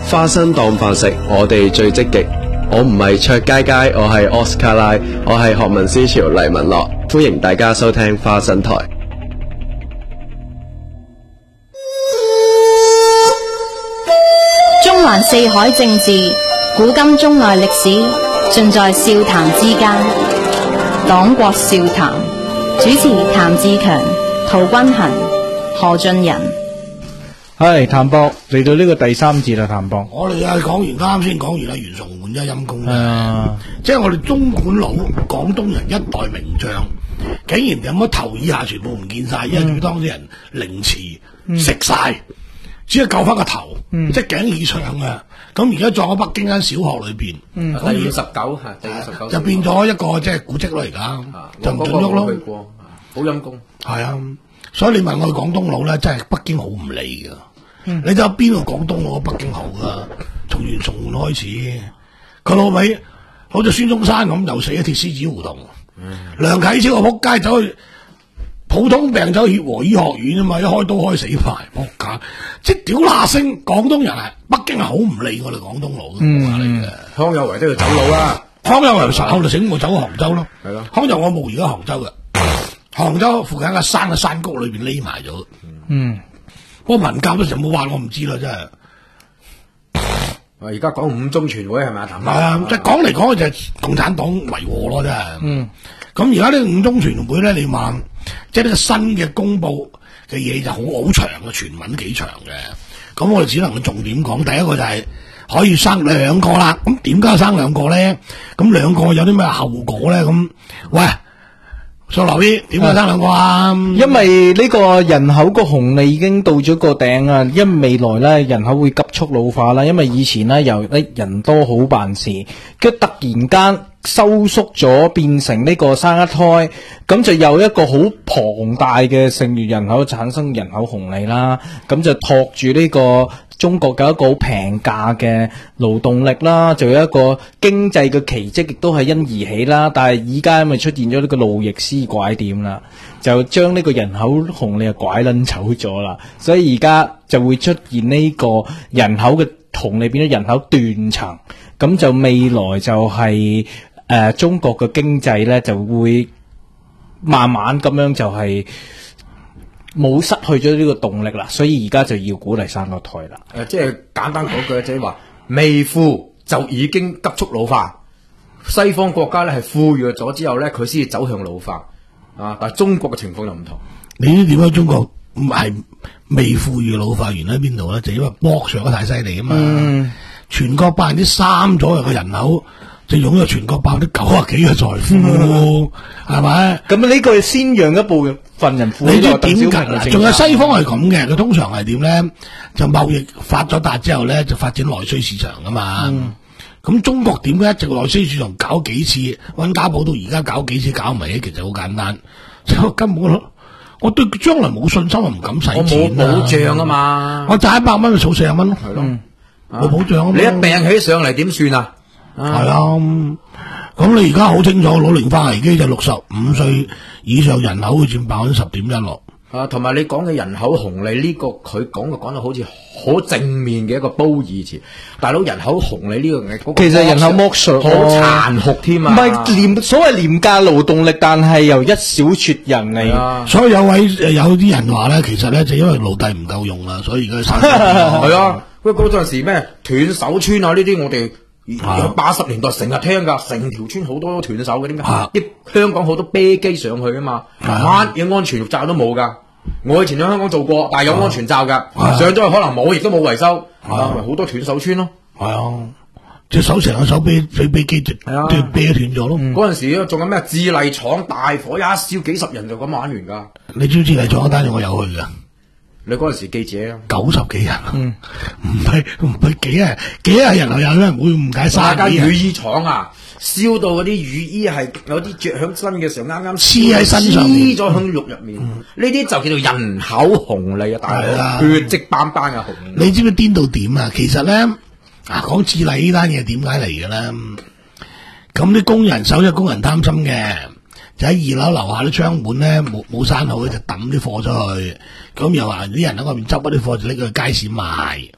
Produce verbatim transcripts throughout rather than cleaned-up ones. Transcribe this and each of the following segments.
花生當飯食，我哋最積極。我唔係卓佳佳，我係奧斯卡拉，我係學民思潮黎文樂，歡迎大家收聽花生台。 中環四海政治，古今中外歷史，盡在笑談之間。黨國笑談，主持譚志強、陶君衡、何俊仁。 係譚博嚟到呢個第三節啦，譚博。 我哋啊講完啱先講完啦，袁崇煥真係陰公啊！ 即係我哋中管佬廣東人一代名將，竟然有乜頭以下全部唔見晒，因為佢當啲人凌遲食晒，只係救翻個頭， 嗯、 即係頸以上啊！咁而家撞喺北京間小學裏邊， 嗯、 第五十九係第五十九， 就變咗一個即係古蹟咯，而家就唔准喐咯， 好陰公。 係啊，所以你問我哋廣東佬咧，真係北京好唔理噶。 嗯、 你睇下邊個廣東佬北京好噶？從袁崇煥開始，個老味好似孫中山咁，又死喺鐵獅子胡同。嗯、梁啟超個仆街走去普通病走去協和醫學院啊嘛，一開刀開死埋仆街，即係屌嗱聲！廣東人係北京係好唔理我哋廣東佬嘅嚟嘅。 康有為都要走佬啦， 康有為後來醒我走去杭州咯。 係咯， 康有我冇而家杭州嘅，杭州附近一個山嘅山谷裏邊匿埋咗。 嗯。 嗰個文革嗰時有冇話我唔知啦，真係。 而家講五中全會係咪啊？譚？ 係啊，即係講嚟講去就係共產黨維和咯，真係。 嗯。 咁而家呢個五中全會咧，你話即係呢個新嘅公佈嘅嘢就好好長嘅，全文幾長嘅。咁我哋只能夠重點講，第一個就係可以生兩個啦。咁點解生兩個咧？咁兩個有啲咩後果咧？咁喂。上劉姨點解生兩個啊？ 因為呢個人口個紅利已經到咗個頂啊！因為未來咧人口會急速老化啦。因為以前咧由咧人多好辦事，跟突然間收縮咗，變成呢個生一胎，咁就有一個好龐大嘅剩餘人口產生人口紅利啦。咁就托住呢個中國嘅一個好平價嘅勞動力啦，就有一個經濟嘅奇蹟，亦都係因而起啦。但係而家咪出現咗呢個路易斯拐點啦，就將呢個人口紅利啊拐撚走咗啦。所以而家就會出現呢個人口嘅紅利變咗人口斷層，咁就未來就係、是、誒、呃、中國嘅經濟咧就會慢慢咁樣就係、是。冇失去咗呢個動力啦，所以而家就要鼓勵生個胎啦。 誒、呃，即係簡單講句，即係話未富就已經急速老化。西方國家咧係富裕咗之後咧，佢先至走向老化啊。但係中國嘅情況就唔同。 你知點解中國唔係未富裕老化原因喺邊度咧？就因為剝削得太犀利啊嘛。嗯、全國百分之三左右嘅人口。就擁有全國百分之九啊幾嘅財富，係咪？ 咁呢個係先讓一部分人富。 你知點解？仲有西方係咁嘅，佢通常係點咧？就貿易發咗達之後咧，就發展內需市場噶嘛。咁、嗯、中國點解一直內需市場搞幾次，温家寶到而家搞幾次搞唔嚟？其實好簡單，就根本我我對將來冇信心，我唔敢使錢。我冇保障啊嘛！ 我賺一百蚊，咪儲四十蚊咯。係咯，冇保障啊嘛！ 你一病起上嚟點算啊？ 係啊，咁你而家好清楚，老齡化危機就六十五歲以上人口會佔百分之十點一咯。 啊，同埋你講嘅人口紅利呢、這個，佢講嘅講到好似好正面嘅一個褒義詞。大佬，人口紅利呢個嘢， 其實人口剝削好殘酷添啊！ 唔係廉所謂廉價勞動力，但係由一小撮人嚟。 啊、所以有位有啲人話咧，其實咧就因為奴隸唔夠用啦，所以而家係啊。喂，嗰陣時咩斷手村啊呢啲，我哋。八十年代成日聽噶，成條村好多斷手嘅，點解？啲香港好多啤機上去啊嘛，乜嘢安全罩都冇噶。我以前喺香港做過，但係有安全罩噶，上咗去可能冇，亦都冇維修，咪好多斷手村咯。係啊，隻手成個手俾俾啤機斷，斷啤斷咗咯。嗰陣時仲有咩智麗廠大火一燒幾十人就咁玩完噶。你知唔知智麗廠嗰單嘢我有去噶？你嗰陣時記者啊，九十幾人，唔係唔係幾啊幾啊人又有咩？唔會誤解晒。間雨衣廠啊，燒到嗰啲雨衣係有啲着響身嘅時候啱啱黐喺身上，黐咗響肉入面。呢啲、嗯、就叫做人口紅利啊，大佬，血跡斑斑嘅紅利。你知唔知癲到點啊？其實咧，啊講智麗呢單嘢點解嚟嘅咧？咁啲工人手，即係工人貪心嘅。就喺二樓樓下啲窗門咧冇冇閂好，就抌啲貨出去，咁又話啲人喺外面執嗰啲貨就拎去街市賣。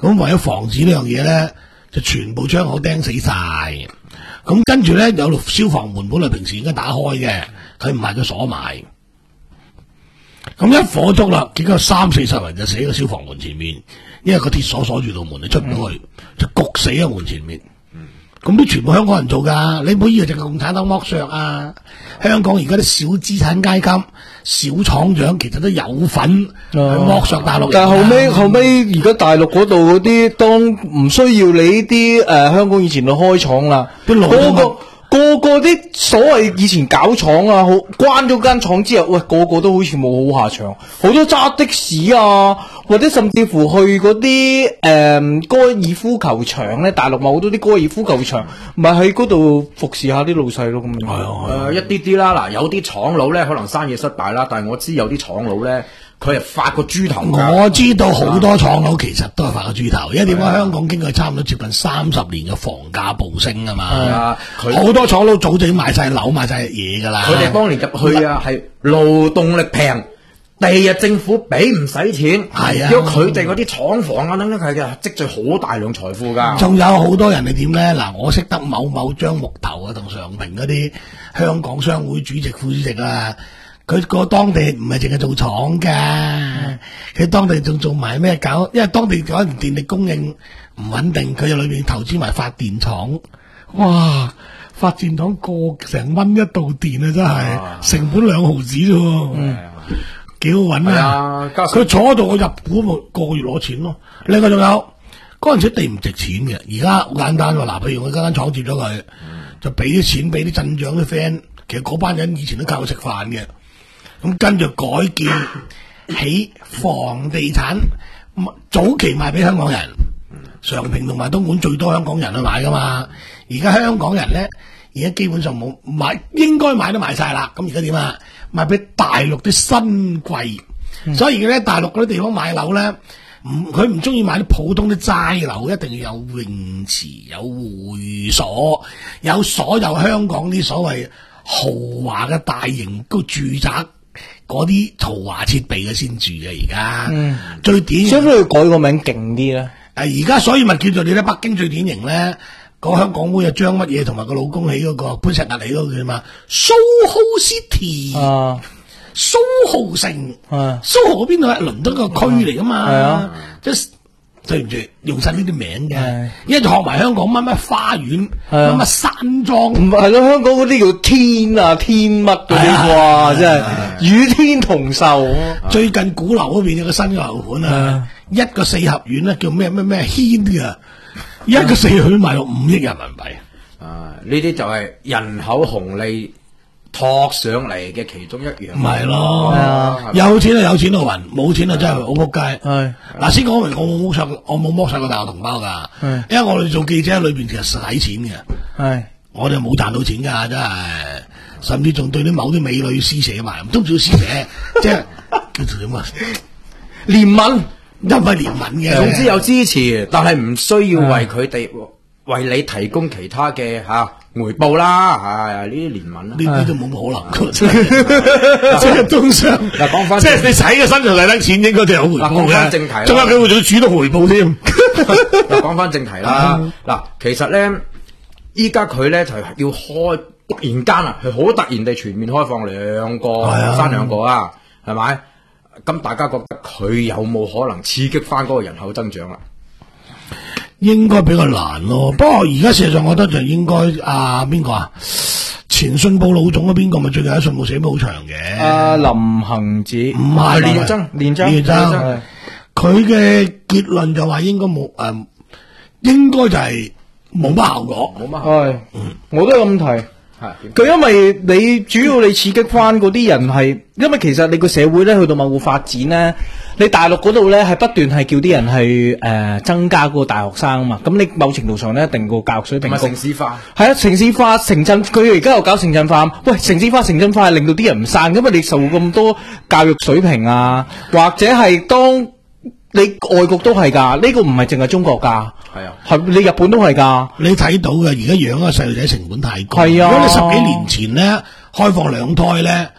咁為咗防止呢樣嘢咧，就全部窗口釘死晒。咁跟住咧有消防門本來平時應該打開嘅，佢唔係佢鎖埋。咁一火燭啦，結果三四十人就死喺個消防門前面，因為個鐵鎖鎖住道門，你出唔到去，就焗死喺門前面。咁都全部香港人做噶，你唔好以為淨係共產黨剝削啊！香港而家啲小資產階級、小廠長其實都有份去剝削大陸人。 但係後尾後尾而家大陸嗰度嗰啲，當唔需要你呢啲誒香港以前去開廠啦， 啲老個個個個啲所謂以前搞廠啊，好關咗間廠之後，喂個個都好似冇好下場，好多揸的士啊，或者甚至乎去嗰啲誒高爾夫球場咧，大陸咪好多啲高爾夫球場，咪喺嗰度服侍下啲老細咯咁樣。 係啊，誒一啲啲啦，嗱有啲廠佬咧可能生意失敗啦，但係我知有啲廠佬咧。佢係發個豬頭㗎， 我知道好多廠佬其實都係發個豬頭，因為點解香港經過差唔多接近三十年嘅房價暴升啊嘛，好多廠佬早就已經賣晒樓賣晒嘢㗎啦。 佢哋當年入去啊係勞動力平，第日政府俾唔使錢，係啊，因為佢哋嗰啲廠房啊等等係嘅積聚好大量財富㗎。 仲有好多人係點咧？嗱，我識得某某張木頭啊同常平嗰啲香港商會主席副主席啊。佢個當地唔係淨係做廠噶，佢當地仲做埋咩搞？因為當地可能電力供應唔穩定，佢喺裏面投資埋發電廠。哇！發電廠過成蚊一度電啊，真係成本兩毫子啫，嗯，幾好揾啊！佢坐喺度，我入股咪個個月攞錢咯。另外仲有嗰陣時地唔值錢嘅，而家好簡單喎。嗱，譬如我間間廠接咗佢，就俾啲錢俾啲鎮長啲 friend，其實嗰班人以前都靠佢食飯嘅。咁跟住改建起房地產，早期賣俾香港人，常平同埋東莞最多香港人去買噶嘛。而家香港人咧，而家基本上冇買，應該買都買晒啦。咁而家點啊？賣俾大陸啲新貴，嗯、所以而家咧大陸嗰啲地方買樓咧，唔佢唔中意買啲普通啲齋樓，一定要有泳池、有會所、有所有香港啲所謂豪華嘅大型個住宅。嗰啲豪華設備嘅先住嘅而家，嗯、最典型， 所以佢改個名勁啲咧。 誒而家所以咪叫做你咧，北京最典型咧，個香港妹啊張乜嘢同埋個老公起嗰個潘石屹起嗰個叫嘛 SoHo City，啊 SoHo 城，啊 SoHo 嗰邊度係倫敦個區嚟噶嘛，係啊，即係。對唔住，用晒呢啲名嘅，一就學埋香港乜乜花園，乜乜山莊， 唔係咯，香港嗰啲叫天啊天乜嗰啲，哇，真係與天同壽。 最近鼓樓嗰邊有個新嘅樓盤啊，一個四合院咧叫咩咩咩軒啊，一個四合院賣到五億人民幣。 啊，呢啲就係人口紅利托上嚟嘅其中一樣， 唔係咯，有錢就有錢到暈，冇錢就真係好仆街。係嗱，先講明我冇剝削，我冇剝削過大陸同胞噶，因為我哋做記者喺裏邊其實使錢嘅，係我哋冇賺到錢噶，真係，甚至仲對啲某啲美女施捨埋，都唔少施捨，即係叫做點啊？憐憫，唔係憐憫嘅， 總之有支持，但係唔需要為佢哋為你提供其他嘅吓。回報啦，係呢啲憐憫啦， 呢啲都冇可能，即係通常。嗱，講翻，即係你使嘅身上嚟得錢，應該就有回報嘅。講翻正題啦，仲有佢會仲主動回報添。 嗱，講翻正題啦，嗱，其實咧，依家佢咧就係要開，突然間啊，係好突然地全面開放兩個，生兩個啊，係咪？咁大家覺得佢有冇可能刺激翻嗰個人口增長啦？ 應該比較難咯，不過而家事實上我覺得就應該啊邊個啊前信報老總啊邊個咪最近喺信報寫得好長嘅， 啊林行止唔係連增連增連增，佢嘅結論就話應該冇誒，應該就係冇乜效果，冇乜係，我都係咁睇。佢因為你主要你刺激翻嗰啲人係，因為其實你個社會咧去到某個發展咧，你大陸嗰度咧係不斷係叫啲人去誒、呃、增加嗰個大學生啊嘛，咁你某程度上咧一定個教育水平高。 城市化係啊，城市化城鎮，佢而家又搞城鎮化。喂，城市化城鎮化係令到啲人唔散，因為你受咁多教育水平啊，或者係當。你外國都係噶，呢、這個唔係淨係中國噶，係啊，係你日本都係噶。 你睇到嘅而家養個細路仔成本太高，係啊。如果你十幾年前咧開放兩胎咧，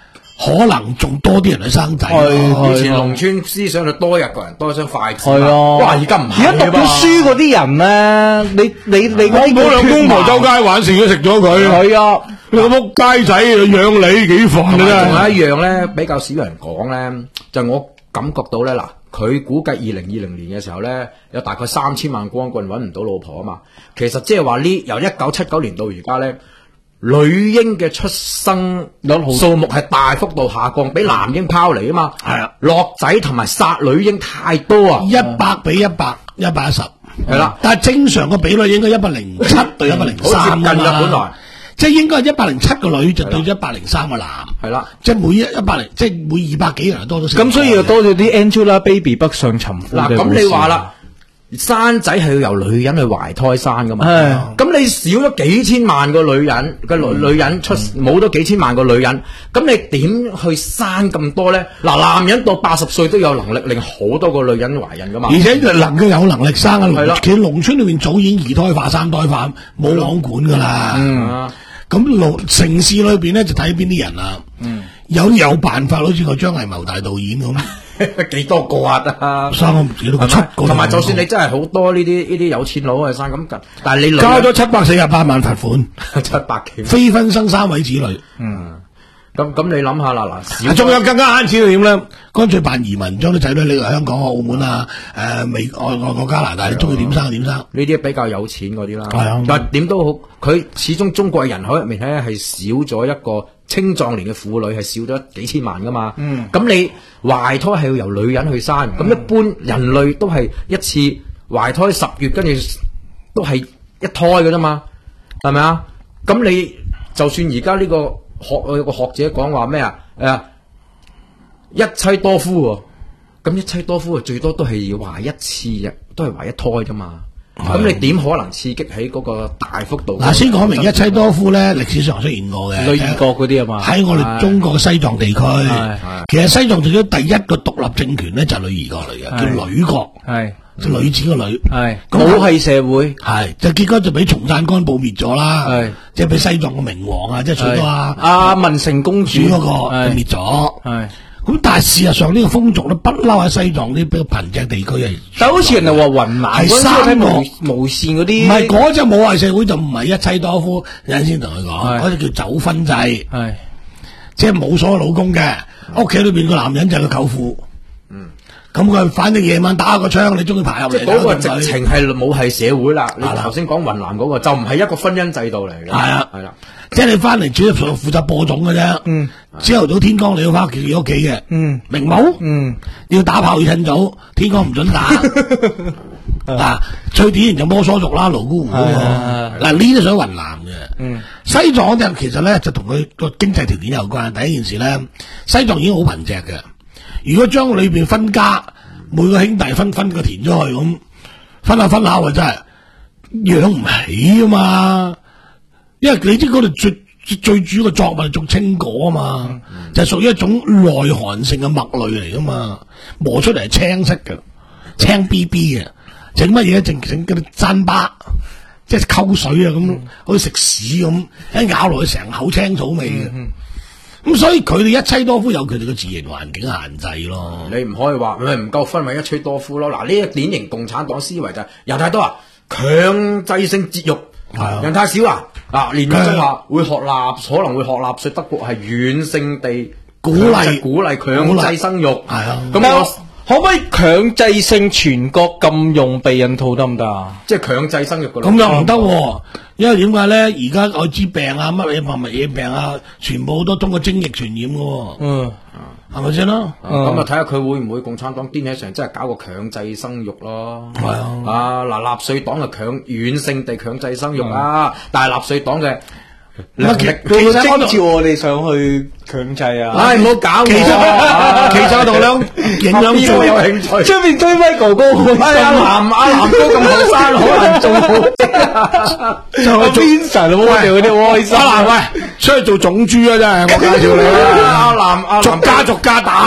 可能仲多啲人去生仔。 係以前農村思想就多一個人多一雙筷子嘛。 係啊， 哇！而家唔而家讀咗書嗰啲人咧，你你你我冇兩公婆周街玩，食都食咗佢。 係啊， 你個仆街仔養你幾煩仲啊！ 有一樣咧，比較少人講咧，就我感覺到咧嗱，佢估計二零二零年嘅時候咧，有大概三千萬光棍揾唔到老婆啊嘛。其實即係話呢，由一九七九年到而家咧，女嬰嘅出生率數目係大幅度下降，俾男嬰拋離啊嘛。 係啊， 落仔同埋殺女嬰太多啊， 一百比一百，一百一十。 係啦， 但係正常個比率應該一百零七對一百零三好接近啦，本來。 即係應該係一百零七個女就對咗一百零三個男， 係啦， 即係每一一百零，即係每二百幾人多咗。 咁所以就多咗啲 Angelababy 北上尋夫嘅嗱，咁故事你話啦，生仔係要由女人去懷胎生噶嘛？ 係咁你少咗幾千萬個女人個女女人出冇咗幾千萬個女人，咁你點去生咁多咧？嗱，男人到八十歲都有能力令好多個女人懷孕噶嘛？ 而且佢能夠有能力生啊， 係啦其實農村裏面早已經二胎化、三胎化，冇網管噶啦。 嗯， 咁農城市裏邊咧就睇邊啲人啦。嗯，有有辦法，好似個張藝謀大導演咁， 幾多個啊？得生咗唔止都七個。 同埋就算你真係好多呢啲呢啲有錢佬去生咁，但係你女交咗七百四十八萬罰款， 七百幾， 非婚生三位子女。 嗯。咁咁你諗下啦，嗱，少仲有更加慳錢係點咧？乾脆辦移民，將啲仔女嚟香港、澳門啊、誒美外外國加拿大，你中意點生就點生。 呢啲比較有錢嗰啲啦。 係啊， 但係點都好，佢始終中國嘅人口入面咧係少咗一個青壯年嘅婦女，係少咗幾千萬噶嘛。嗯。咁你懷胎係要由女人去生，咁、嗯、一般人類都係一次懷胎十月，跟住都係一胎嘅啫嘛，係咪啊？咁你就算而家呢個。學有個學者講話咩啊？誒，一妻多夫喎，咁一妻多夫啊，最多都係要懷一次嘅，都係懷一胎啫嘛。咁你點可能刺激起嗰個大幅度？ 嗱，先講明一妻多夫咧，歷史上出現過嘅， 女兒國嗰啲啊嘛。 喺我哋中國西藏地區，其實西藏做咗第一個獨立政權咧，就係女兒國嚟嘅，叫女國， 係即係女子個女， 係母系社會， 係就結果就俾松贊干布滅咗啦， 係即係俾西藏個明王啊，即係娶咗阿阿文成公主嗰個滅咗， 係。 咁但係事實上呢個風俗咧，不嬲喺西藏啲比較貧瘠地區係。 但好似人哋話雲南係三個無線嗰啲， 唔係嗰隻母系社會就唔係一妻多夫。有陣先同佢講，嗰隻叫走婚制，係即係冇所謂老公嘅，屋企裏邊個男人就係個舅父。嗯，咁佢反正夜晚打個槍，你中意排入嚟。 即係嗰個直情係母系社會啦。你頭先講雲南嗰個就唔係一個婚姻制度嚟嘅。係啊， 係啦。 即係你翻嚟主要負責播種嘅啫。嗯，朝頭早天光你要翻屋企屋企嘅。嗯，明冇？嗯，要打炮要趁早，天光唔准打。嗱，最典型就摩梭族啦，瀘沽湖嗰個。嗱，呢啲屬於雲南嘅。嗯，西藏嗰啲其實咧就同佢個經濟條件有關。第一件事咧，西藏已經好貧瘠嘅。如果將裏邊分家，每個兄弟分分個田出去咁，分下分下，我真係養唔起啊嘛。因為你知嗰度最最主要嘅作物係種青果啊嘛，嗯、就係屬於一種耐寒性嘅麥類嚟噶嘛，磨出嚟係青色嘅，青 B B 嘅，整乜嘢整整嗰啲糌粑，即係溝水啊咁，好似食屎咁，一咬落去成口青草味嘅。咁、嗯嗯、所以佢哋一妻多夫有佢哋嘅自然環境限制咯。 你唔可以話咪唔夠分為一妻多夫咯。嗱，呢個典型共產黨思維就係人太多啊，強制性節育。人太少啊！啊，連中話會學納，可能會學納稅。德國係軟性地鼓勵鼓勵強制生育。係啊， 咁我可唔可以強制性全國禁用避孕套得唔得啊？ 即係強制生育噶啦。 咁又唔得，因為點解咧？而家艾滋病啊，乜嘢乜嘢病啊，全部都通過精液傳染噶。嗯。係咪先咯？ 咁啊睇下佢會唔會共產黨癲起上，真係搞個強制生育咯？係啊！啊嗱，納粹黨嘅強軟性地強制生育啊，但係納粹黨嘅乜其佢會徵召我哋上去強制啊！ 唉，唔好搞！ 其實其實我同兩影響最有興趣， 出面堆威哥哥， 哎呀南阿南哥咁後生，好難做好就係做 Vincent 我哋嗰啲開心。 阿南喂，出去做種豬啊！真係我介紹你啦， 阿南阿逐家逐家打，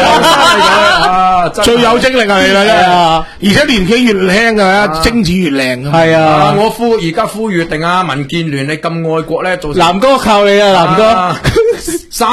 最有精力係你啦，真係，而且年紀越輕嘅，精子越靚。 係啊， 我呼而家呼籲定啊，民建聯你咁愛國咧，做南哥靠你啊，南哥。 生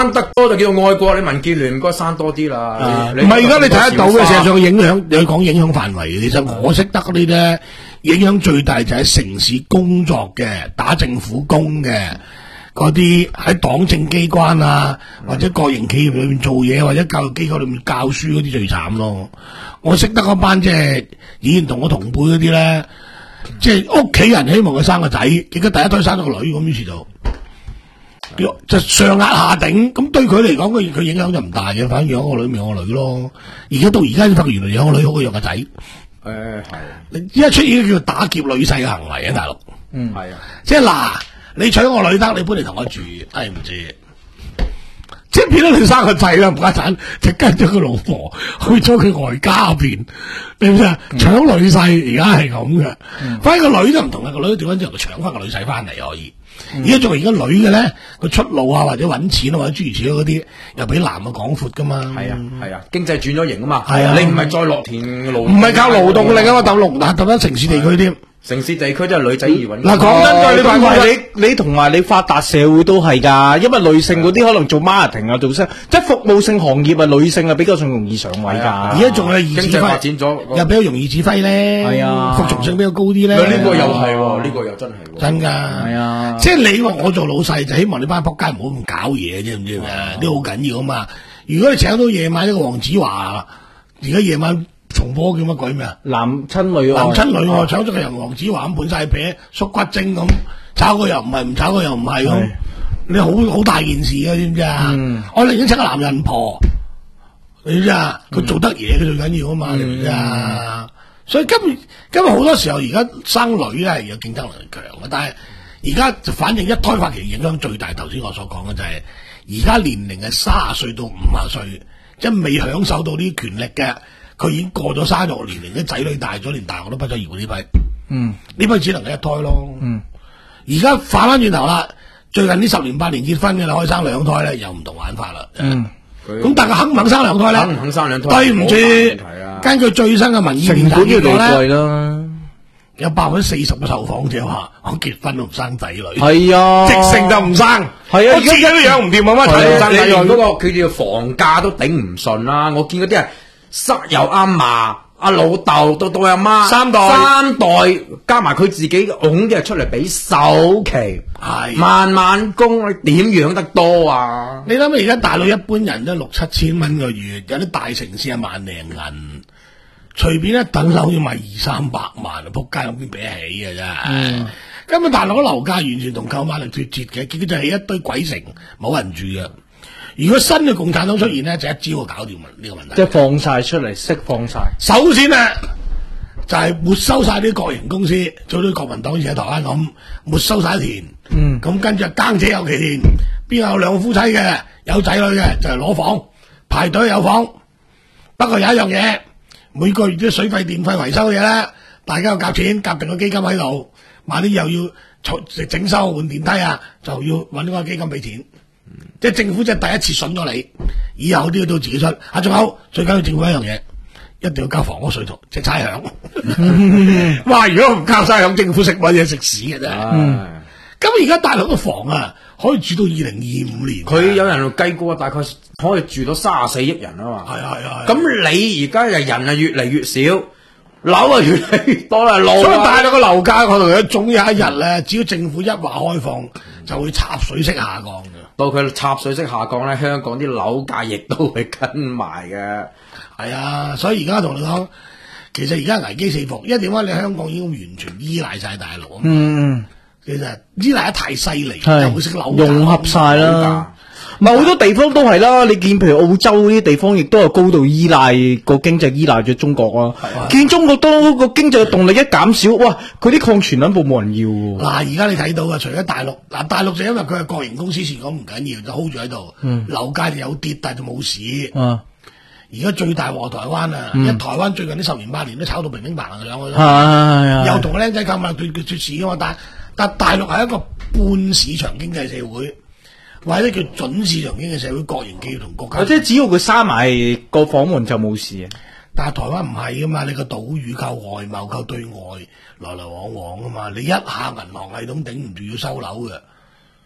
生得多就叫做愛國，你民建聯唔該生多啲啦。 唔係而家你睇得到嘅，事實上影響，你講影響範圍嘅，其實我識得嗰啲咧，影響最大就係城市工作嘅，打政府工嘅。嗰啲喺黨政機關啊，或者國營企業裏面做嘢，或者教育機構裏面教書嗰啲最慘咯。我識得嗰班即係以前同我同輩嗰啲咧，即係屋企人希望佢生個仔，結果第一胎生咗個女，咁於是就就上壓下頂。咁對佢嚟講，佢佢影響就唔大嘅，反正養個女咪養個女咯。而家到而家先發覺原來養個女好過養個仔。誒係，依家出現叫做打劫女婿嘅行為啊，大陸。嗯，係啊，即係嗱。你娶我女得，你搬嚟同我住，唉唔知，即係變咗你生個仔啦，唔家產就跟咗個老婆去咗佢外家邊，你知唔知啊？搶女婿而家係咁嘅，反正個女都唔同啦，個女調翻之後就搶翻個女婿翻嚟可以。而家作為而家女嘅咧，個出路啊或者搵錢啊或者諸如此類嗰啲，又比男嘅廣闊噶嘛。係啊係啊，經濟轉咗型啊嘛。係啊，你唔係再落田勞，唔係靠勞動力啊嘛，斗農嗱斗翻城市地區添。城市地區都係女仔易揾。嗱，講真句，你同埋你你同埋你發達社會都係㗎，因為女性嗰啲可能做 marketing 啊，做即係服務性行業啊，女性啊比較上容易上位㗎。 而家仲係易指揮，經濟發展咗，又比較容易指揮咧。係啊，服從性比較高啲咧。呢個又係喎，呢個又真係喎。真㗎。係啊，即係你話我做老細就希望你班仆街唔好咁搞嘢，知唔知啊？呢個好緊要啊嘛。如果你請到夜晚一個黃子華，而家夜晚。重播叫乜鬼咩啊？男親女愛，男親女愛，搶咗個人黃子華咁，半晒撇，縮骨精咁，炒佢又唔係，唔炒佢又唔係咁，你好好大件事啊，知唔知啊？嗯、我寧願請個男人婆，你知唔知啊？佢做得嘢，佢最緊要啊嘛，你知唔知啊？所以今今日好多時候而家生女咧係有競爭能力強嘅，但係而家就反正一胎發期影響最大。頭先我所講嘅就係而家年齡係卅歲到五十歲，即係未享受到呢啲權力嘅。佢已經過咗生育年齡，啲仔女大咗，連大學都畢咗業呢批。嗯，呢批只能夠一胎咯。嗯，而家反翻轉頭啦，最近呢十年八年結婚嘅啦，可以生兩胎咧，又唔同玩法啦。嗯，咁但係肯唔肯生兩胎咧？肯唔肯生兩胎？對唔住，根據最新嘅民意調查結果咧，有百分之四十嘅受訪者話：我結婚都唔生仔女。係啊，直成就唔生。係啊，我自己都養唔掂，冇乜睇到生仔女。嗰個佢哋嘅房價都頂唔順啦。我見嗰啲係。室友阿嫲、阿老豆到到阿媽，三代三代加埋佢自己拱嘅出嚟俾首期，係慢慢供，你點養得多啊？你諗下而家大陸一般人都六七千蚊個月，有啲大城市係萬零銀，隨便一等樓要賣二三百萬，仆街咁邊俾得起嘅真係。嗯，根本大陸嘅樓價完全同購買力脫節嘅，結果就係一堆鬼城，冇人住嘅。如果新嘅共產黨出現咧，就一招就搞掂呢個問題。即係放晒出嚟，釋放晒。首先啊，就係、是、沒收晒啲國營公司，做到國民黨以前喺台灣咁，沒收晒田。嗯。咁跟住耕者有其田，邊有兩夫妻嘅，有仔女嘅，就係、是、攞房，排隊有房。不過有一樣嘢，每個月啲水費、電費、維修嘅嘢咧，大家要夾錢，夾定個基金喺度。萬一又要整修換電梯啊，就要搵個基金俾錢。即係政府即係第一次筍咗你，以後都要到自己出。啊，仲有最緊要政府一樣嘢，一定要交房屋稅同即係差餉。哇！如果唔交差餉，政府食乜嘢食屎嘅啫。咁而家大陸個房啊，可以住到二零二五年。佢有人計過，大概可以住到三十四億人啊嘛。係啊係啊。咁你而家嘅人啊越嚟越少，樓啊越嚟越多啦，路。所以大陸個樓價嗰度咧，總有一日咧，只要政府一話開放，就會插水式下降嘅。到佢插水式下降咧，香港啲樓價亦都會跟埋嘅。係啊，所以而家同你講，其實而家危機四伏，因為點解你香港已經完全依賴晒大陸啊？嗯，其實依賴得太犀利，就會識樓融合晒啦。唔係好多地方都係啦，你見譬如澳洲呢啲地方，亦都係高度依賴個經濟依賴咗中國啊。見中國都個經濟嘅動力一減少，哇！佢啲礦泉兩部冇人要喎。嗱，而家你睇到啊，除咗大陸，嗱大陸就因為佢係國營公司，前講唔緊要，就 hold 住喺度。嗯，樓價就有跌，但係就冇市。啊，而家最大鑊台灣啊，因為台灣最近呢十年八年都炒到平平白白兩個。係又同個僆仔購物對佢脫市噶嘛，但但大陸係一個半市場經濟社會。或者叫準市場經濟社會，國營企業同國家，即係只要佢閂埋個房門就冇事啊。但係台灣唔係噶嘛，你個島嶼靠外貿靠對外來來往往噶嘛，你一下銀行系統頂唔住要收樓嘅，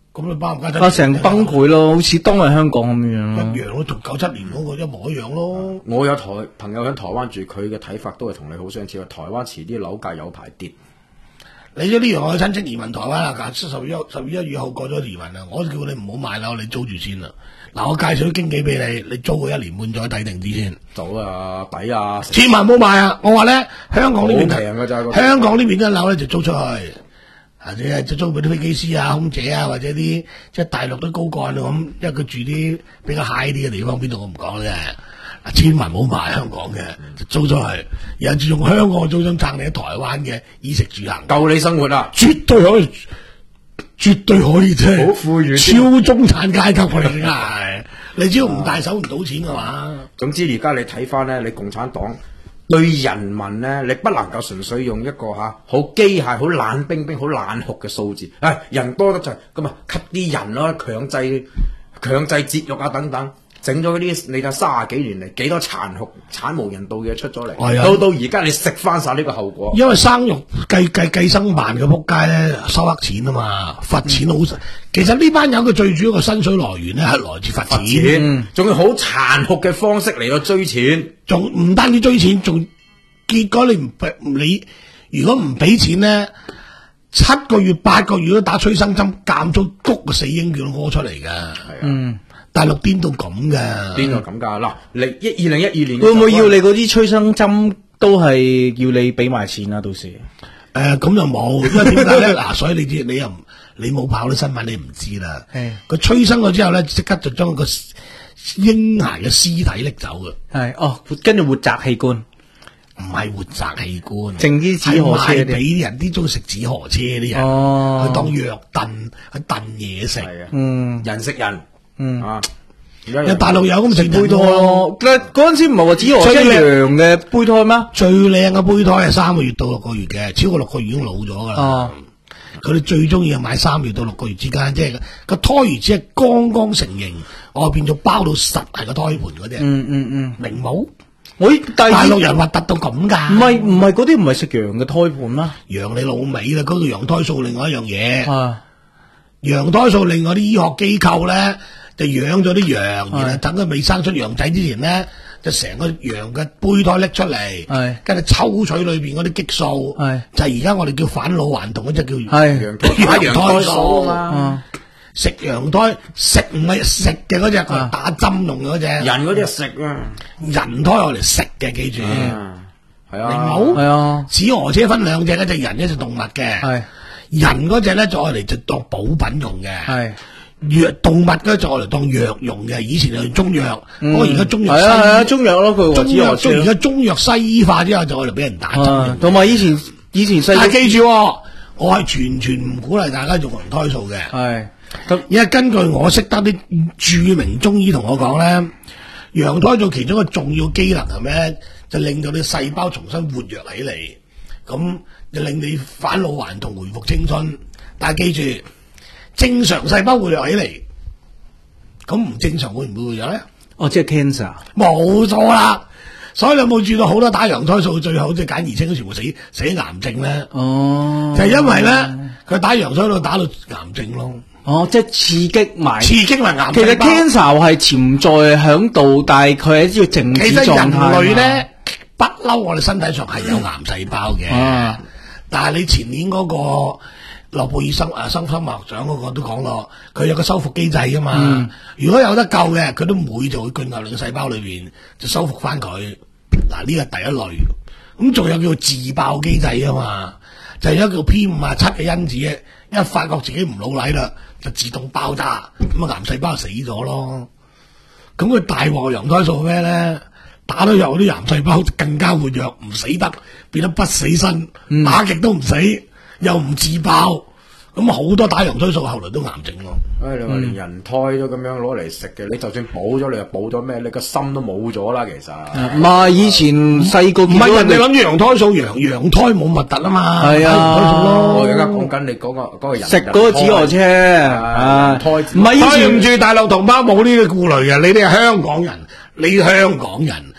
咁你包唔家啊，成崩潰咯，好似當日香港咁樣咯。 一樣咯，同九七年嗰個一模一樣咯。 我有台朋友喺台灣住，佢嘅睇法都係同你好相似。台灣遲啲樓價有排跌。 你咗呢樣我親戚移民台灣啦，十月一十月一月後過咗移民啦，我叫你唔好買樓，你租住先啦。嗱，我介紹啲經紀俾你，你租佢一年半載抵定啲先。 早啊，抵啊！ 千萬唔好買啊！我話咧，香港呢邊好平㗎咋， 香港呢邊啲樓咧就租出去，或者係租俾啲飛機師啊、空姐啊，或者啲即係大陸啲高幹啊咁，因為佢住啲比較 high 啲嘅地方，邊度我唔講啫。千萬唔好買香港嘅，就租出去，然後用香港租金撐你喺台灣嘅衣食住行， 夠你生活啦， 絕對可以，絕對可以啫， 好富裕， 超中產階級嚟嘅係，你只要唔大手唔賭錢嘅話， 總之而家你睇翻咧，你共產黨對人民咧，你不能夠純粹用一個吓好機械、好冷冰冰、好冷酷嘅數字，誒人多得滯，咁啊吸啲人咯，強制強制節育啊等等。整咗嗰啲，你睇三十幾年嚟幾多殘酷、慘無人道嘅出咗嚟，到到而家你食翻晒呢個後果。 因為生育計計計生辦嘅仆街咧，收黑錢啊嘛，罰錢好。嗯、其實呢班友嘅最主要嘅薪水來源咧係來自罰錢， 仲要好殘酷嘅方式嚟到追錢， 仲唔單止追錢，仲結果你唔你如果唔俾錢咧，七個月八個月都打催生針，監咗谷個死嬰叫屙出嚟噶。係啊。嗯大陸癲到咁噶， 癲到咁噶嗱，零一二零一二年會唔會要你嗰啲催生針都係要你俾埋錢啊？到時誒咁就冇，因為點解咧？嗱，所以你知你又你冇跑啲新聞，你唔知啦。佢催生咗之後咧，即刻就將個嬰孩嘅屍體拎走嘅。 係哦，跟住活摘器官， 唔係活摘器官， 剩啲紙河車俾啲人啲中意食紙河車啲人， 哦， 去當藥燉，去燉嘢食， 嗯， 人食人。嗯啊， 有大陸有咁食胚胎咯，嗰陣時唔係話只有一樣嘅胚胎咩？ 最靚嘅胚胎係三個月到六個月嘅，超過六個月已經老咗噶啦。佢哋、啊、最中意係買三個月到六個月之間，即係個胎兒只係剛剛成型，外邊就包到實係個胎盤嗰啲。 嗯嗯嗯， 明冇？ 我大陸人核突到咁噶？ 唔係唔係嗰啲唔係食羊嘅胎盤啦， 羊你老味啦，嗰、那個羊胎素另外一樣嘢。 啊， 羊胎素另外啲醫學機構咧。就養咗啲羊，然後等佢未生出羊仔之前咧，就成個羊嘅胚胎拎出嚟，跟住抽取裏邊嗰啲激素，就係而家我哋叫返老還童嗰隻叫羊胎羊胎素啊嘛。食羊胎食唔係食嘅嗰隻，打針用嗰隻。 人嗰隻食啊， 人胎我嚟食嘅，記住。 係啊， 明冇？ 係啊。 紫河車分兩隻，一隻人一隻動物嘅。係人嗰隻咧，就愛嚟就當補品用嘅。係。藥動物咧就嚟當藥用嘅，以前係中藥，不過而家中藥係啊係啊中藥咯，佢中藥中而家中藥西醫化之後就嚟俾人打針。同埋以前以前細，但係記住，我係全全唔鼓勵大家用羊胎素嘅。係，因為根據我識得啲著名中醫同我講咧，羊胎素其中一個重要機能係咩？就令到你細胞重新活躍起嚟，咁就令你返老還童，回復青春。但係記住。正常細胞活躍起嚟，咁唔正常會唔會活躍咧？哦，即係 cancer，冇錯啦。所以你有冇注意到好多打羊胎素最後即係簡而清，全部死死癌症咧？哦，就係因為咧，佢打羊胎素打到癌症咯。哦，即係刺激埋，刺激埋癌症。其實 cancer 係潛在響度，但係佢係一個靜止狀態。其實人類咧不嬲，我哋身體上係有癌細胞嘅。嗯、但係你前年嗰、嗰個。諾貝爾生誒生生物學獎嗰個都講咯，佢有個修復機制噶嘛。嗯、如果有得救嘅，佢都唔會就會進入你嘅細胞裏邊就修復翻佢。嗱，呢個第一類。咁仲有叫做自爆機制啊嘛，就係有一個叫 P 五十七嘅因子，一發覺自己唔老禮啦，就自動爆炸，咁啊癌細胞就死咗咯。咁佢大鑊羊胎素咩咧？打到有啲癌細胞更加活躍，唔死得，變得不死身，嗯、打極都唔死。又唔自爆，咁好多打羊胎素後來都癌症咯。唉、哎，你話連人胎都咁樣攞嚟食嘅，你就算補咗，你又補咗咩？你個心都冇咗啦，其實。唔係、啊、以前細個唔係人哋諗住羊胎素，羊羊胎冇核突啊嘛。係啊，羊胎素咯。我而家講緊你嗰、那個嗰、那個人食嗰個紫河車啊，胎唔係以前住大陸同胞冇呢個顧慮嘅，你哋係香港人，你香港人。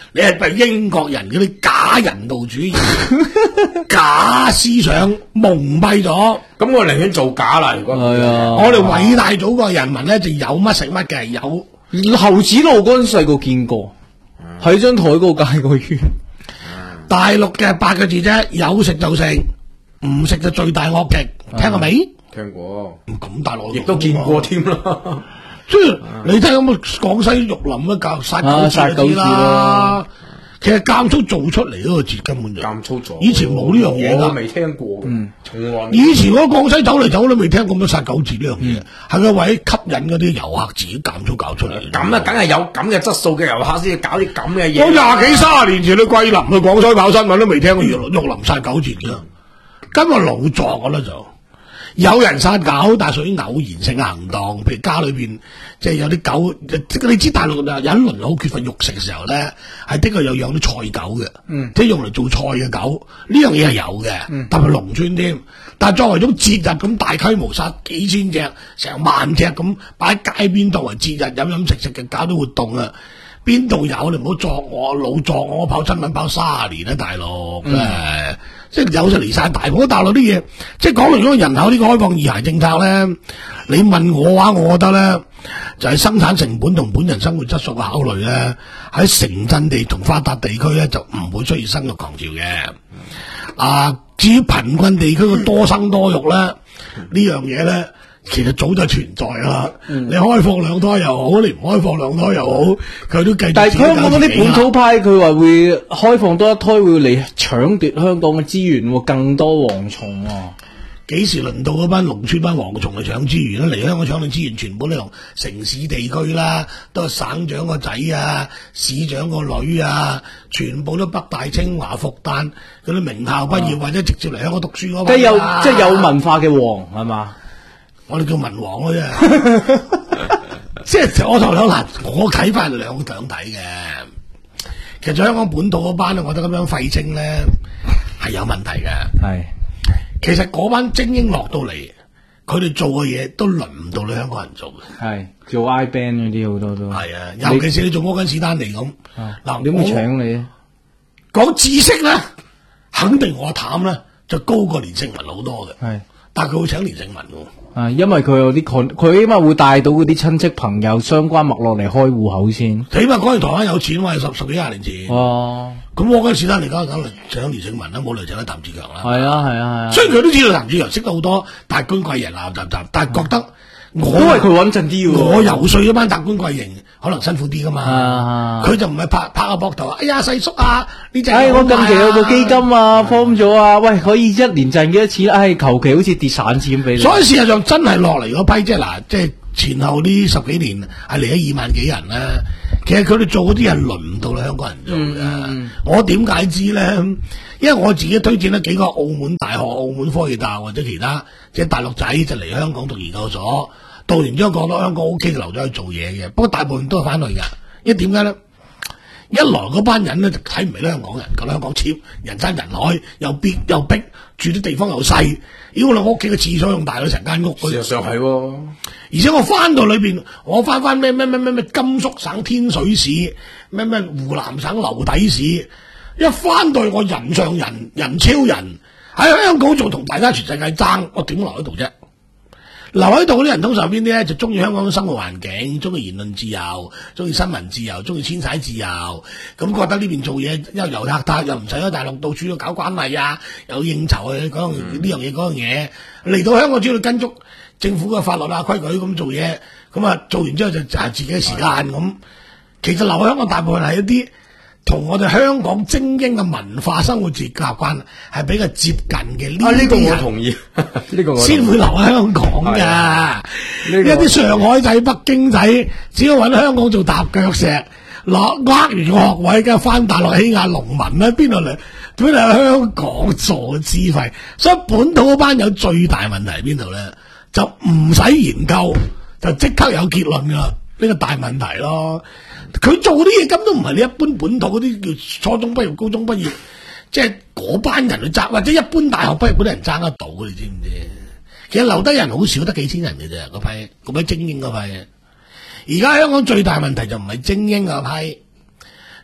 你係被英國人嗰啲假人道主義、假思想蒙蔽咗。 咁我寧願做假啦。如果係啊， 我哋偉大祖國人民咧就有乜食乜嘅，有猴子路嗰陣細個見過，喺張台嗰個戒過煙。 大陸嘅八個字啫，有食就食，唔食就罪大惡極。聽過未？ 聽過， 咁大陸亦都見過添啦。 即係你睇咁啊，廣西玉林啊，教殺狗字嗰啲啦。其實監粗做出嚟嗰個字根本就監粗做， 以前冇呢樣嘢噶， 我未聽過。嗯，從來以前我廣西走嚟走都未聽過咁多殺狗字呢樣嘢，係佢為吸引嗰啲遊客自己監粗搞出嚟。 咁啊，梗係有咁嘅質素嘅遊客先至搞啲咁嘅嘢。 我廿幾三十年前去桂林去廣西跑新聞都未聽過玉玉林殺狗字嘅，根本老作噶啦就。有人殺狗，但係屬於偶然性嘅行動，譬如家裏邊即係有啲狗，你知大陸有一輪好缺乏肉食嘅時候咧，係的確有養啲菜狗嘅，嗯、即係用嚟做菜嘅狗，呢樣嘢係有嘅，嗯、特別農村添。但係作為一種節日咁大規模殺幾千隻、成萬隻咁擺喺街邊作為節日飲飲食食嘅搞啲活動啊！邊度有？你唔好作我，老作我跑新聞跑卅年啦，大陸，嗯呃、即係有就離晒大埔大陸啲嘢。即係講嚟講人口呢個開放二孩政策咧，你問我話，我覺得咧就係、是、生產成本同本人生活質素嘅考慮咧，喺城鎮地同發達地區咧就唔會出現生育狂潮嘅。啊，至於貧困地區嘅多生多育咧，呢樣嘢咧。其實早就存在啦，嗯、你開放兩胎又好，你唔開放兩胎又好，佢都繼續。但係香港嗰啲本土派，佢話會開放多一胎，會嚟搶奪香港嘅資源，更多蝗蟲啊！ 幾時輪到嗰班農村班蝗蟲去搶資源咧？嚟香港搶嘅資源，全部都同城市地區啦，都係省長個仔啊、市長個女啊，全部都北大、清華、復旦嗰啲名校畢業，啊、或者直接嚟香港讀書嗰班。 即係有，即係有文化嘅蝗係嘛？ 我哋叫文王咯，啫，即係我頭兩嗱，我睇翻兩兩睇嘅。其實香港本土嗰班咧，我覺得咁樣廢青咧係有問題嘅。係是，其實嗰班精英落到嚟，佢哋做嘅嘢都輪唔到你香港人做嘅。係做 I band 嗰啲好多都係啊，尤其是你做摩根士丹利咁。嗱， 點會搶你啊？ 講知識咧，肯定我淡咧就高過連勝文好多嘅。係。但係佢會請連勝文喎， 啊，因為佢有啲佢佢起碼會帶到嗰啲親戚朋友相關脈絡嚟開戶口先。 起碼講完台灣有錢嘛，十十幾廿年前。哦，咁我嗰陣時咧，嚟講梗係請連勝文啦，冇理由請得譚志強啦。係啊係啊係啊。雖然佢都知道譚志強識得好多達官貴人啊，雜雜，但係覺得我都係佢穩陣啲。 我游說嗰班達官貴人可能辛苦啲噶嘛。佢就唔係拍拍個膊頭，哎呀細叔啊，呢隻。哎，我近期有個基金啊，form 咗啊，喂，可以一年賺幾多錢？哎，求其好似跌散錢俾你。所以事實上真係落嚟嗰批，即係嗱，即係前後呢十幾年係嚟咗二萬幾人啦。其實佢哋做嗰啲係輪唔到你香港人做嘅。嗯、我點解知咧？因為我自己推薦咗幾個澳門大學、澳門科技大學或者其他即係大陸仔就嚟香港讀研究所，讀完之後覺得香港 O K 就留咗去做嘢嘅。不過大部分都係翻去㗎，因為點解咧？一來嗰班人咧就睇唔起香港人，覺得香港 cheap，人山人海，又逼又逼，住啲地方又細。如果我屋企嘅廁所用大到成間屋，事實上係喎。而且我翻到裏邊，我翻翻咩咩咩咩咩甘肅省天水市，咩咩湖南省娄底市，一翻到去我人上人，人超人，喺香港仲同大家全世界爭，我點留喺度啫？留喺度嗰啲人通常邊啲咧？就中意香港嘅生活環境，中意言論自由，中意新聞自由，中意遷徙自由。咁覺得呢邊做嘢又遊客客，又唔使喺大陸到處都搞關係啊，有應酬啊，講呢樣嘢嗰樣嘢。嚟到香港只要跟足政府嘅法律啊規矩咁做嘢，咁啊做完之後就就係自己嘅時間咁。其實留喺香港大部分係一啲同我哋香港精英嘅文化生活習慣係比較接近嘅呢啲人。呢個我同意，呢個我先會留喺香港噶。一啲上海仔、北京仔，只要揾香港做踏腳石，攞呃完個學位，梗係翻大陸起亞農民啦，邊度嚟？點解嚟香港做資費？所以本土嗰班有最大問題喺邊度咧？就唔使研究，就即刻有結論噶，呢個大問題咯。佢做啲嘢根本都唔係你一般本土嗰啲叫初中畢業、高中畢業，即係嗰班人去爭，或者一般大學畢業嗰啲人爭得到，你知唔知？其實留低人好少，得幾千人嘅啫，嗰批嗰批精英嗰批。而家香港最大問題就唔係精英嗰批，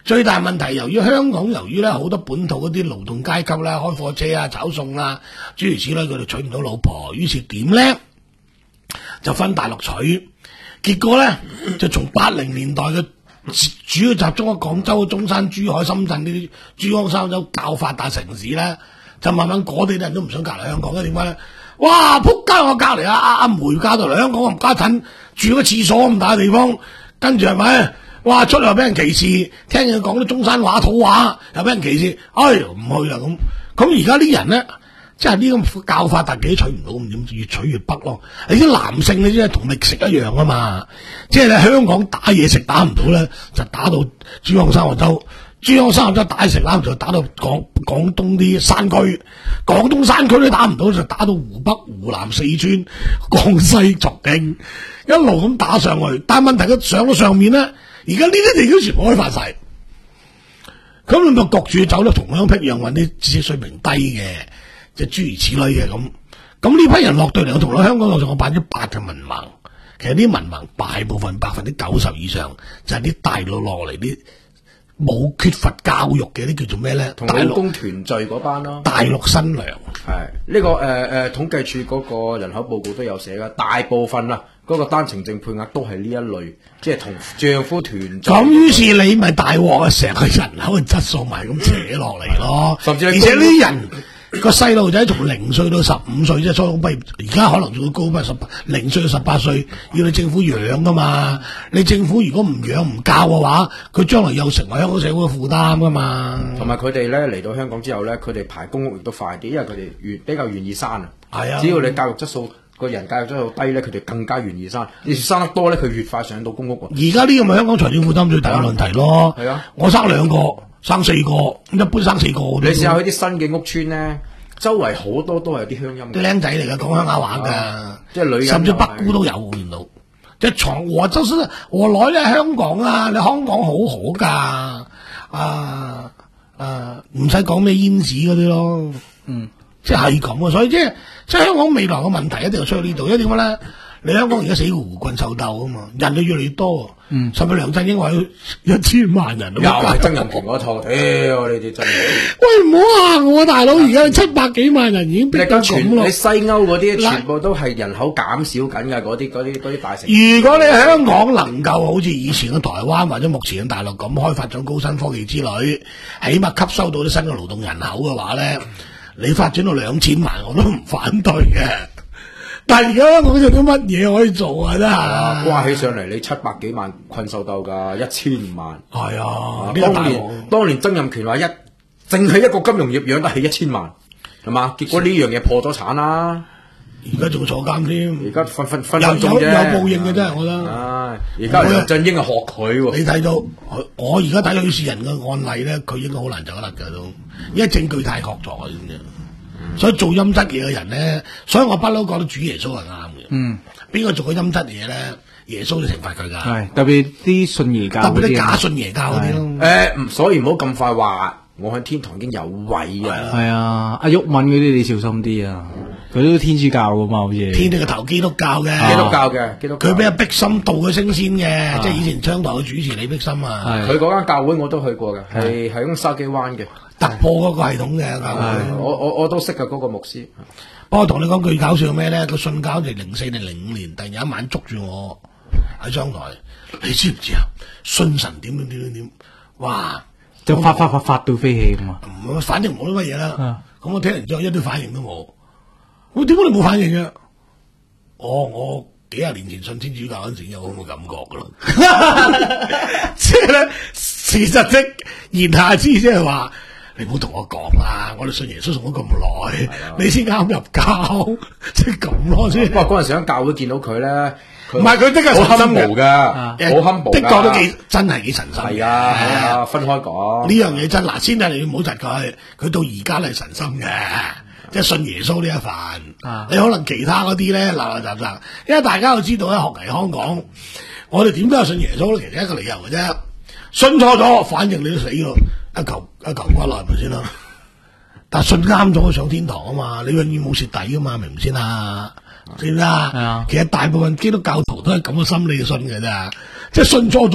最大問題由於香港由於咧好多本土嗰啲勞動階級啦，開貨車啊、炒餸啊，諸如此類，佢哋娶唔到老婆，於是點咧就分大陸娶，結果咧就從八零年代嘅主要集中喺廣州、中山、珠海、深圳呢啲珠江三角洲較發達城市咧，就慢慢嗰啲人都唔想隔離香港嘅，點解咧？哇！仆街！我隔離阿阿阿梅嫁到嚟香港，我唔家陣住個廁所咁大嘅地方，跟住係咪？哇！出嚟又俾人歧視，聽佢講啲中山話土話，又俾人歧視，哎唔去啦咁。咁而家啲人咧，即係呢咁較發達嘅都娶唔到，咁點越娶越北咯？你啲男性你即係同覓食一樣啊嘛，即係你香港打嘢食打唔到咧，就打到珠江三角洲。珠江三角洲打食啦，就打到廣廣東啲山區，廣東山區都打唔到，就打到湖北、湖南、四川、江西、重慶，一路咁打上去。但係問題佢上到上面咧，而家呢啲地都全部開發晒，咁你咪焗住走得同鄉僻壤，揾啲知識水平低嘅，即係諸如此類嘅咁。咁呢批人落對嚟，我同我香港有仲有百分之八嘅文盲，其實啲文盲大部分百分之九十以上就係啲大陸落嚟啲。冇缺乏教育嘅啲叫做咩咧？ 同老公團聚嗰班咯。 大陸新娘係呢、這個誒誒、呃、統計處嗰個人口報告都有寫噶，大部分啊嗰、那個單程證配額都係呢一類，即係同丈夫團聚。咁於是你咪大鑊啊！成個人口嘅質素咪咁扯落嚟咯。 甚至而且呢啲人。個細路仔從零歲到十五歲即係初中畢業，而家可能仲要高畢十零歲到十八歲，要你政府養噶嘛？你政府如果唔養唔教嘅話，佢將來又成為香港社會嘅負擔噶嘛？ 同埋佢哋咧嚟到香港之後咧，佢哋排公屋亦都快啲，因為佢哋願比較願意生啊。 係啊， 只要你教育質素個人教育質素低咧，佢哋更加願意生。你生得多咧，佢越快上到公屋。 而家呢個咪香港財政負擔最大嘅問題咯。 係啊， 我生兩個。生四個，一般生四個。 你試下去啲新嘅屋村咧，周圍好多都係啲鄉音， 啲僆仔嚟噶，講鄉下話噶、 啊，即係女人， 甚至北姑都有見到。即係床我就是我來咧香港啊，你香港好好噶，啊啊唔使講咩煙子嗰啲咯，嗯，即係咁啊，所以即係即係香港未來嘅問題一定係出喺呢度，因為點解咧？你香港而家死胡棍獸鬥啊嘛，人就越嚟越多，嗯，甚至梁振英話要一千萬人， 又係曾蔭權嗰套，屌你哋真係， 喂唔好嚇我大佬，而家七百幾萬人已經逼到咁咯。 你西歐嗰啲全部都係人口減少緊嘅嗰啲嗰啲嗰啲大城。 如果你香港能夠好似以前嘅台灣或者目前嘅大陸咁開發咗高新科技之類，起碼吸收到啲新嘅勞動人口嘅話咧，你發展到兩千萬我都唔反對嘅。但係而家香港有啲乜嘢可以做啊？真係掛起上嚟，你七百幾萬困獸鬥㗎，一千萬。 係啊， 當年當年曾蔭權話一，淨係一個金融業養得起一千萬，係嘛？結果呢樣嘢破咗產啦。 而家仲坐監添， 而家分分分有分鐘啫， 有有報應嘅真係，我覺得。 唉，而家梁振英啊學佢喎。 你睇到我而家睇許仕仁嘅案例咧，佢應該好難走得甩㗎都，因為證據太確鑿啊，知唔知？所以做陰質嘢嘅人咧，所以我不嬲覺得主耶穌係啱嘅。嗯，邊個做個陰質嘢咧，耶穌就懲罰佢㗎。 係特別啲信耶教， 特別啲假信耶教嗰啲咯。 誒、呃，所以唔好咁快話我喺天堂已經有位啊。 係啊，阿鬱敏嗰啲你小心啲啊，佢都天主教㗎嘛，好似。 天主嘅頭基督教嘅、 啊，基督教嘅，基督教。 佢俾阿碧心導佢升仙嘅、啊，即係以前商台嘅主持李碧心啊。 佢嗰間教會我都去過嘅，係喺咁筲箕灣嘅。 突破嗰個系統嘅教會， 我我我都識嘅嗰個牧師。 不過同你講句搞笑咩咧？佢信教就零四定零五年，突然有一晚捉住我喺商台，你知唔知啊？信神點點點點點，哇！ 就發發發發到飛起咁啊！ 唔，反正冇乜嘢啦。咁我聽完之後一啲反應都冇。我點解你冇反應嘅？我我幾廿年前信天主教嗰陣時有咁嘅感覺噶咯。即係咧，事實的言下之意即係話。你唔好同我講啦，我哋信耶穌信咗咁耐，你先啱入教，即係咁咯先。 不過嗰陣時喺教會見到佢咧， 唔係佢的確好 humble 噶，好 humble 的確都幾真係幾神心。 係啊，係啊，分開講呢樣嘢真嗱，先睇你唔好窒佢，佢到而家都係神心嘅，即係信耶穌呢一份。你可能其他嗰啲咧嗱嗱雜雜，因為大家都知道咧，學倪康講，我哋點都係信耶穌咧，其實一個理由嘅啫。信錯咗，反正你都死咯。一嚿一嚿骨落係咪先啦？但係信啱咗上天堂啊嘛，你永遠冇蝕底噶嘛，明唔先啊？知唔知啊？其實大部分基督教徒都係咁嘅心理信嘅咋，即係信錯咗，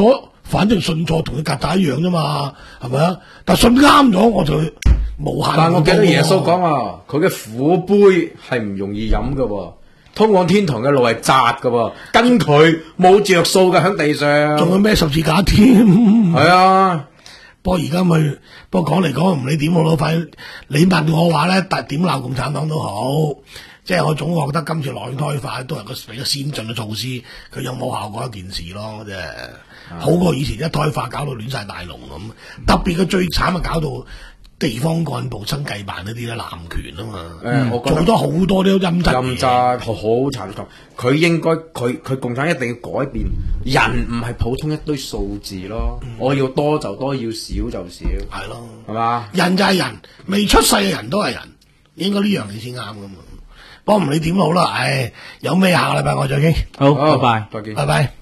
反正信錯同佢曱甴一樣啫嘛，係咪啊？但信啱咗我就無限。 但係我記得耶穌講啊，佢嘅苦杯係唔容易飲噶喎，通往天堂嘅路係窄噶喎，跟佢冇着數嘅喺地上， 仲有咩十字架添？ 係啊。 不過而家咪，不過講嚟講唔理點好咯，反正你問我話咧，但點鬧共產黨都好，即係我總覺得今次內胎化都係個比較先進嘅措施，佢有冇效果一件事咯，即係、嗯、好過以前一胎化搞到亂晒大龍咁。特別嘅最慘啊，搞到地方幹部生計辦嗰啲咧濫權啊嘛， 嗯、我覺得做咗好多啲陰質陰質好殘重。佢應該佢佢共產一定要改變，人唔係普通一堆數字咯，嗯、我要多就多，要少就少， 係咯， 係嘛？ 人就係人，未出世嘅人都係人，應該呢樣嘢先啱噶嘛。不過唔理點好啦，唉，有咩下個禮拜我再傾。 好， 好， 拜拜， 再見， 拜拜。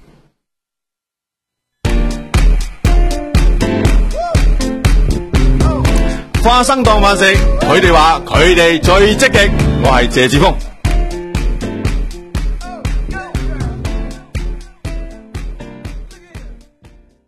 花生當飯食，佢哋話佢哋最積極，我係謝志峰。